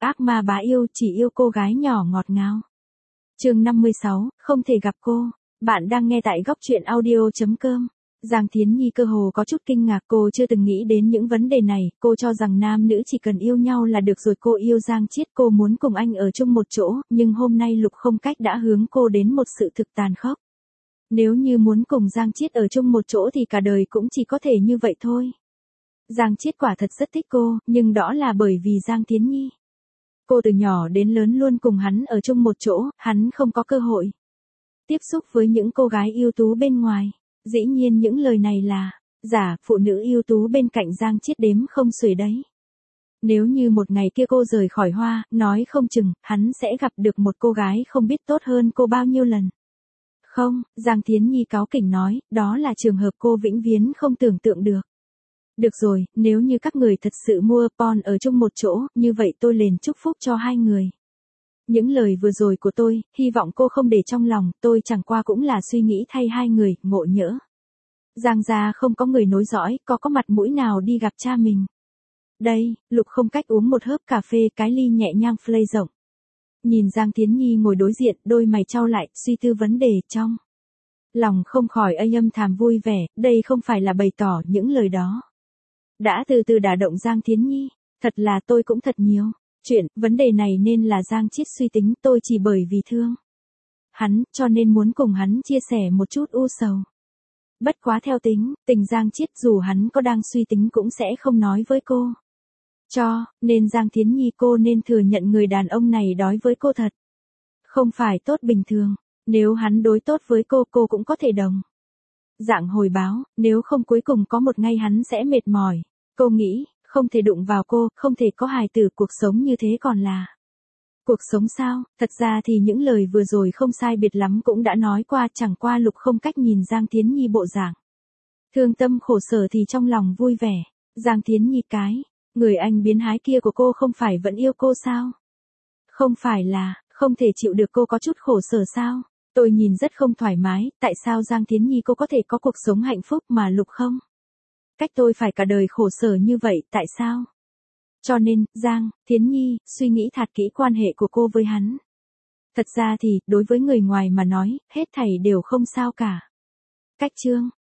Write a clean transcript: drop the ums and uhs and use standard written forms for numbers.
ác ma bá yêu chỉ yêu cô gái nhỏ ngọt ngào. Chương 56, không thể gặp cô. Bạn đang nghe tại góc truyện audio.com. Giang Thiến Nhi cơ hồ có chút kinh ngạc, cô chưa từng nghĩ đến những vấn đề này, cô cho rằng nam nữ chỉ cần yêu nhau là được rồi. Cô yêu Giang Chiết, cô muốn cùng anh ở chung một chỗ, nhưng hôm nay Lục Không Cách đã hướng cô đến một sự thực tàn khốc. Nếu như muốn cùng Giang Chiết ở chung một chỗ thì cả đời cũng chỉ có thể như vậy thôi. Giang Chiết quả thật rất thích cô, nhưng đó là bởi vì Giang Thiến Nhi. Cô từ nhỏ đến lớn luôn cùng hắn ở chung một chỗ, hắn không có cơ hội tiếp xúc với những cô gái ưu tú bên ngoài. Dĩ nhiên những lời này là giả, phụ nữ ưu tú bên cạnh Giang Chiết đếm không xuể đấy. Nếu như một ngày kia cô rời khỏi Hoa, nói không chừng, hắn sẽ gặp được một cô gái không biết tốt hơn cô bao nhiêu lần. Không, Giang Thiến Nhi cáu kỉnh nói, đó là trường hợp cô vĩnh viễn không tưởng tượng được. Được rồi, nếu như các người thật sự mua pon ở chung một chỗ, như vậy tôi liền chúc phúc cho hai người. Những lời vừa rồi của tôi, hy vọng cô không để trong lòng, tôi chẳng qua cũng là suy nghĩ thay hai người, ngộ nhỡ. Giang gia không có người nối dõi, có mặt mũi nào đi gặp cha mình. Đây, Lục Không Cách uống một hớp cà phê, cái ly nhẹ nhàng phơi rộng. Nhìn Giang Thiến Nhi ngồi đối diện, đôi mày chau lại, suy tư vấn đề trong lòng không khỏi âm thầm vui vẻ, đây không phải là bày tỏ những lời đó đã từ từ đả động Giang Thiến Nhi, thật là tôi cũng thật nhiều chuyện, vấn đề này nên là Giang Chiết suy tính, tôi chỉ bởi vì thương hắn, cho nên muốn cùng hắn chia sẻ một chút u sầu. Bất quá theo tình Giang Chiết dù hắn có đang suy tính cũng sẽ không nói với cô. Nên Giang Thiến Nhi cô nên thừa nhận người đàn ông này đối với cô thật không phải tốt bình thường, nếu hắn đối tốt với cô cũng có thể đồng dạng hồi báo, nếu không cuối cùng có một ngày hắn sẽ mệt mỏi. Cô nghĩ, không thể đụng vào cô, không thể có hài tử, cuộc sống như thế còn là cuộc sống sao? Thật ra thì những lời vừa rồi không sai biệt lắm cũng đã nói qua, chẳng qua Lục Không Cách nhìn Giang Thiến Nhi bộ dạng thương tâm khổ sở thì trong lòng vui vẻ. Giang Thiến Nhi người anh biến hái kia của cô không phải vẫn yêu cô sao? Không phải là không thể chịu được cô có chút khổ sở sao? Tôi nhìn rất không thoải mái, tại sao Giang Thiến Nhi cô có thể có cuộc sống hạnh phúc mà Lục Không Cách tôi phải cả đời khổ sở như vậy, tại sao? Cho nên, Giang Thiến Nhi suy nghĩ thật kỹ quan hệ của cô với hắn. Thật ra thì, đối với người ngoài mà nói, hết thảy đều không sao cả. Cách chương